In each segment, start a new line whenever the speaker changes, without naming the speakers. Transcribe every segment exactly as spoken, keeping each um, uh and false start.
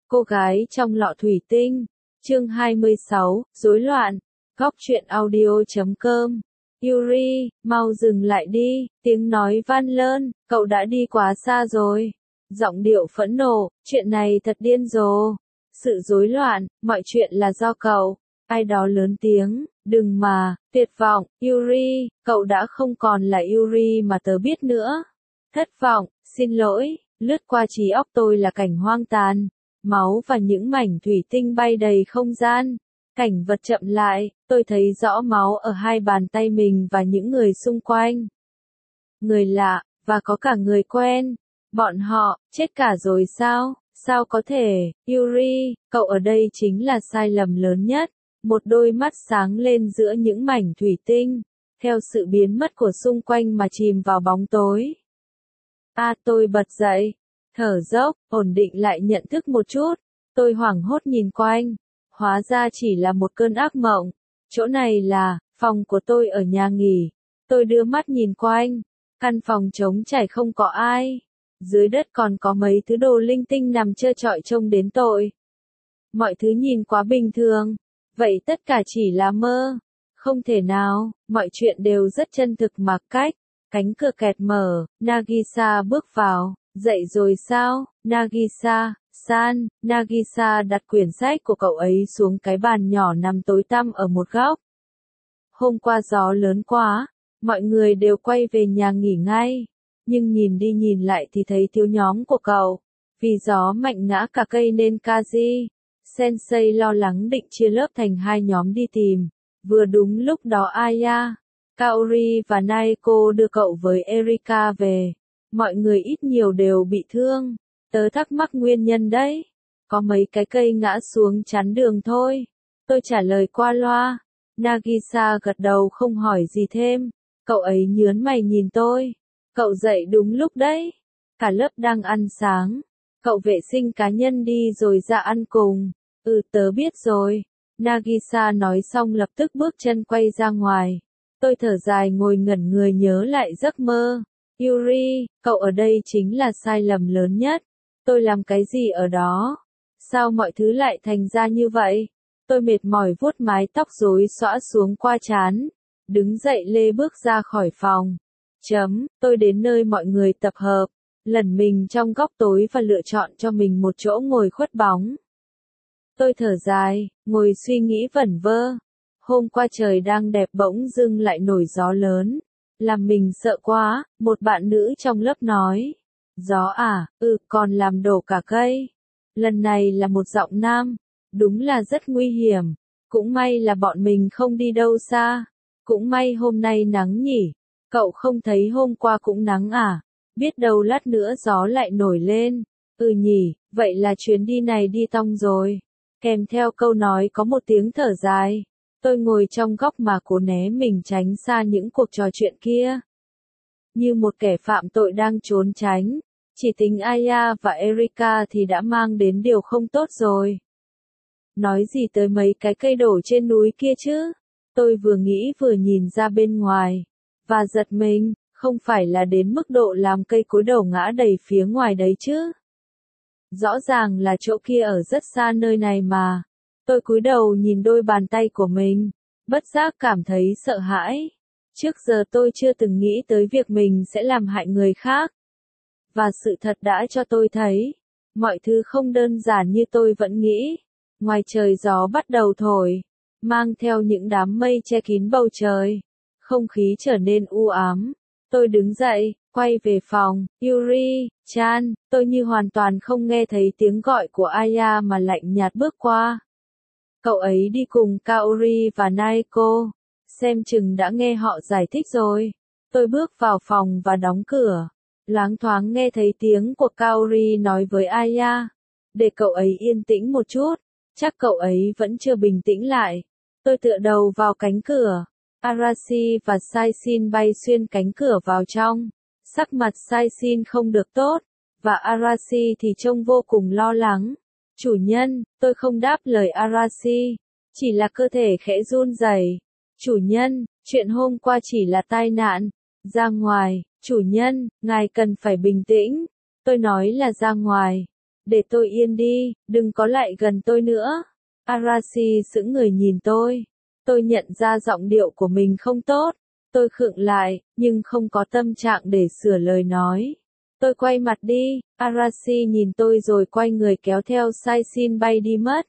Cô gái trong lọ thủy tinh. Chương hai mươi sáu, rối loạn. Góc truyện audio chấm com. Yuri, mau dừng lại đi, tiếng nói van lơn, cậu đã đi quá xa rồi. Giọng điệu phẫn nộ, chuyện này thật điên rồ. Sự rối loạn, mọi chuyện là do cậu. Ai đó lớn tiếng, đừng mà, tuyệt vọng, Yuri, cậu đã không còn là Yuri mà tớ biết nữa. Thất vọng, xin lỗi, lướt qua trí óc tôi là cảnh hoang tàn. Máu và những mảnh thủy tinh bay đầy không gian. Cảnh vật chậm lại, tôi thấy rõ máu ở hai bàn tay mình và những người xung quanh. Người lạ, và có cả người quen. Bọn họ, chết cả rồi sao? Sao có thể? Yuri, cậu ở đây chính là sai lầm lớn nhất. Một đôi mắt sáng lên giữa những mảnh thủy tinh, theo sự biến mất của xung quanh mà chìm vào bóng tối. À, tôi bật dậy, thở dốc, ổn định lại nhận thức một chút. Tôi hoảng hốt nhìn quanh, hóa ra chỉ là một cơn ác mộng. Chỗ này là phòng của tôi ở nhà nghỉ. Tôi đưa mắt nhìn quanh, căn phòng trống trải không có ai. Dưới đất còn có mấy thứ đồ linh tinh nằm trơ trọi trông đến tội. Mọi thứ nhìn quá bình thường. Vậy tất cả chỉ là mơ. Không thể nào, mọi chuyện đều rất chân thực mà cách. Cánh cửa kẹt mở, Nagisa bước vào. Dậy rồi sao, Nagisa, san, Nagisa đặt quyển sách của cậu ấy xuống cái bàn nhỏ nằm tối tăm ở một góc. Hôm qua gió lớn quá, mọi người đều quay về nhà nghỉ ngay. Nhưng nhìn đi nhìn lại thì thấy thiếu nhóm của cậu. Vì gió mạnh ngã cả cây nên Kaji Sensei lo lắng định chia lớp thành hai nhóm đi tìm. Vừa đúng lúc đó Aya, Kaori và Naeko đưa cậu với Erika về. Mọi người ít nhiều đều bị thương. Tớ thắc mắc nguyên nhân đấy. Có mấy cái cây ngã xuống chắn đường thôi. Tôi trả lời qua loa. Nagisa gật đầu không hỏi gì thêm. Cậu ấy nhớn mày nhìn tôi. Cậu dậy đúng lúc đấy. Cả lớp đang ăn sáng. Cậu vệ sinh cá nhân đi rồi ra ăn cùng. Ừ, tớ biết rồi. Nagisa nói xong lập tức bước chân quay ra ngoài. Tôi thở dài ngồi ngẩn người nhớ lại giấc mơ. Yuri, cậu ở đây chính là sai lầm lớn nhất. Tôi làm cái gì ở đó? Sao mọi thứ lại thành ra như vậy? Tôi mệt mỏi vuốt mái tóc rối xõa xuống qua trán. Đứng dậy lê bước ra khỏi phòng. Chấm, tôi đến nơi mọi người tập hợp. Lẩn mình trong góc tối và lựa chọn cho mình một chỗ ngồi khuất bóng. Tôi thở dài, ngồi suy nghĩ vẩn vơ. Hôm qua trời đang đẹp bỗng dưng lại nổi gió lớn. Làm mình sợ quá, một bạn nữ trong lớp nói. Gió à, ừ, còn làm đổ cả cây. Lần này là một giọng nam. Đúng là rất nguy hiểm. Cũng may là bọn mình không đi đâu xa. Cũng may hôm nay nắng nhỉ. Cậu không thấy hôm qua cũng nắng à? Biết đâu lát nữa gió lại nổi lên. Ừ nhỉ, vậy là chuyến đi này đi tong rồi. Kèm theo câu nói có một tiếng thở dài. Tôi ngồi trong góc mà cố né mình tránh xa những cuộc trò chuyện kia. Như một kẻ phạm tội đang trốn tránh. Chỉ tính Aya và Erika thì đã mang đến điều không tốt rồi. Nói gì tới mấy cái cây đổ trên núi kia chứ? Tôi vừa nghĩ vừa nhìn ra bên ngoài. Và giật mình, không phải là đến mức độ làm cây cối đổ ngã đầy phía ngoài đấy chứ. Rõ ràng là chỗ kia ở rất xa nơi này mà. Tôi cúi đầu nhìn đôi bàn tay của mình, bất giác cảm thấy sợ hãi. Trước giờ tôi chưa từng nghĩ tới việc mình sẽ làm hại người khác. Và sự thật đã cho tôi thấy, mọi thứ không đơn giản như tôi vẫn nghĩ. Ngoài trời gió bắt đầu thổi, mang theo những đám mây che kín bầu trời. Không khí trở nên u ám. Tôi đứng dậy, quay về phòng. Yuri, chan, tôi như hoàn toàn không nghe thấy tiếng gọi của Aya mà lạnh nhạt bước qua. Cậu ấy đi cùng Kaori và Naeko. Xem chừng đã nghe họ giải thích rồi. Tôi bước vào phòng và đóng cửa. Loáng thoáng nghe thấy tiếng của Kaori nói với Aya. Để cậu ấy yên tĩnh một chút. Chắc cậu ấy vẫn chưa bình tĩnh lại. Tôi tựa đầu vào cánh cửa. Arashi và Saishin bay xuyên cánh cửa vào trong. Sắc mặt Saishin không được tốt. Và Arashi thì trông vô cùng lo lắng. Chủ nhân, tôi không đáp lời Arashi. Chỉ là cơ thể khẽ run rẩy. Chủ nhân, chuyện hôm qua chỉ là tai nạn. Ra ngoài, chủ nhân, ngài cần phải bình tĩnh. Tôi nói là ra ngoài. Để tôi yên đi, đừng có lại gần tôi nữa. Arashi sững người nhìn tôi. Tôi nhận ra giọng điệu của mình không tốt. Tôi khựng lại, nhưng không có tâm trạng để sửa lời nói. Tôi quay mặt đi, Arashi nhìn tôi rồi quay người kéo theo Saishin bay đi mất.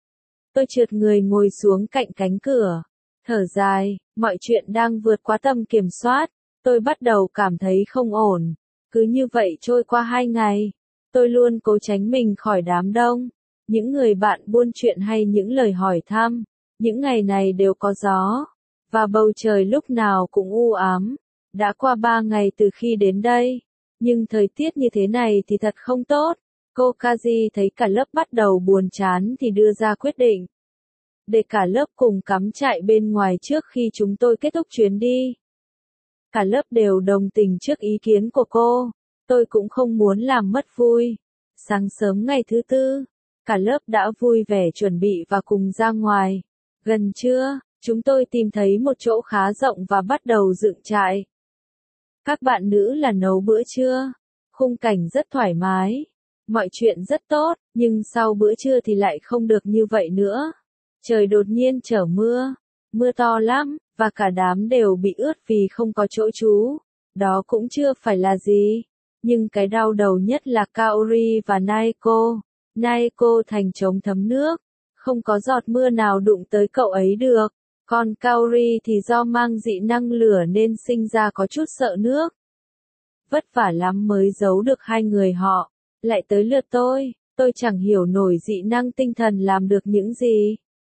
Tôi trượt người ngồi xuống cạnh cánh cửa. Thở dài, mọi chuyện đang vượt quá tầm kiểm soát. Tôi bắt đầu cảm thấy không ổn. Cứ như vậy trôi qua hai ngày. Tôi luôn cố tránh mình khỏi đám đông. Những người bạn buôn chuyện hay những lời hỏi thăm. Những ngày này đều có gió. Và bầu trời lúc nào cũng u ám. Đã qua ba ngày từ khi đến đây. Nhưng thời tiết như thế này thì thật không tốt. Cô Kaji thấy cả lớp bắt đầu buồn chán thì đưa ra quyết định. Để cả lớp cùng cắm trại bên ngoài trước khi chúng tôi kết thúc chuyến đi. Cả lớp đều đồng tình trước ý kiến của cô. Tôi cũng không muốn làm mất vui. Sáng sớm ngày thứ tư, cả lớp đã vui vẻ chuẩn bị và cùng ra ngoài. Gần trưa, chúng tôi tìm thấy một chỗ khá rộng và bắt đầu dựng trại. Các bạn nữ là nấu bữa trưa. Khung cảnh rất thoải mái. Mọi chuyện rất tốt, nhưng sau bữa trưa thì lại không được như vậy nữa. Trời đột nhiên trở mưa. Mưa to lắm, và cả đám đều bị ướt vì không có chỗ trú. Đó cũng chưa phải là gì. Nhưng cái đau đầu nhất là Kaori và Naeko. Naeko thành trống thấm nước. Không có giọt mưa nào đụng tới cậu ấy được. Còn Kaori thì do mang dị năng lửa nên sinh ra có chút sợ nước. Vất vả lắm mới giấu được hai người họ. Lại tới lượt tôi, tôi chẳng hiểu nổi dị năng tinh thần làm được những gì.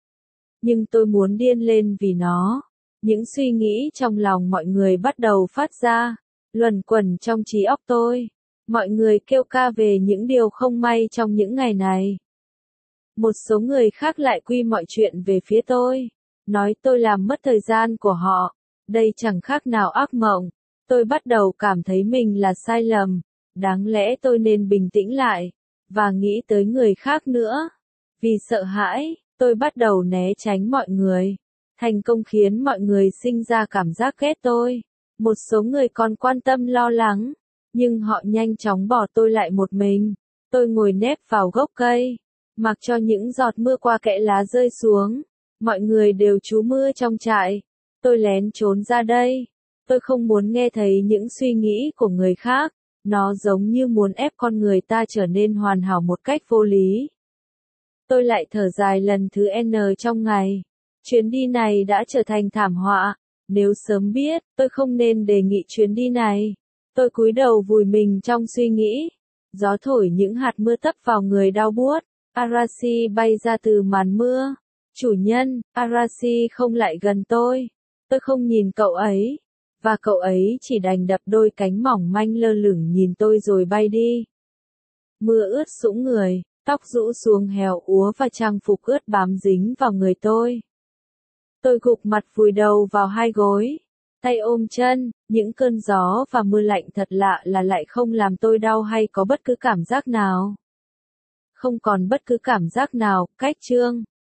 Nhưng tôi muốn điên lên vì nó. Những suy nghĩ trong lòng mọi người bắt đầu phát ra, luẩn quẩn trong trí óc tôi. Mọi người kêu ca về những điều không may trong những ngày này. Một số người khác lại quy mọi chuyện về phía tôi. Nói tôi làm mất thời gian của họ. Đây chẳng khác nào ác mộng. Tôi bắt đầu cảm thấy mình là sai lầm. Đáng lẽ tôi nên bình tĩnh lại. Và nghĩ tới người khác nữa. Vì sợ hãi, tôi bắt đầu né tránh mọi người. Thành công khiến mọi người sinh ra cảm giác ghét tôi. Một số người còn quan tâm lo lắng. Nhưng họ nhanh chóng bỏ tôi lại một mình. Tôi ngồi nép vào gốc cây. Mặc cho những giọt mưa qua kẽ lá rơi xuống. Mọi người đều trú mưa trong trại. Tôi lén trốn ra đây. Tôi không muốn nghe thấy những suy nghĩ của người khác. Nó giống như muốn ép con người ta trở nên hoàn hảo một cách vô lý. Tôi lại thở dài lần thứ N trong ngày. Chuyến đi này đã trở thành thảm họa. Nếu sớm biết, tôi không nên đề nghị chuyến đi này. Tôi cúi đầu vùi mình trong suy nghĩ. Gió thổi những hạt mưa tấp vào người đau buốt. Arashi bay ra từ màn mưa. Chủ nhân, Arashi không lại gần tôi. Tôi không nhìn cậu ấy. Và cậu ấy chỉ đành đập đôi cánh mỏng manh lơ lửng nhìn tôi rồi bay đi. Mưa ướt sũng người, tóc rũ xuống héo úa và trang phục ướt bám dính vào người tôi. Tôi gục mặt vùi đầu vào hai gối. Tay ôm chân, những cơn gió và mưa lạnh thật lạ là lại không làm tôi đau hay có bất cứ cảm giác nào. Không còn bất cứ cảm giác nào, cách chương.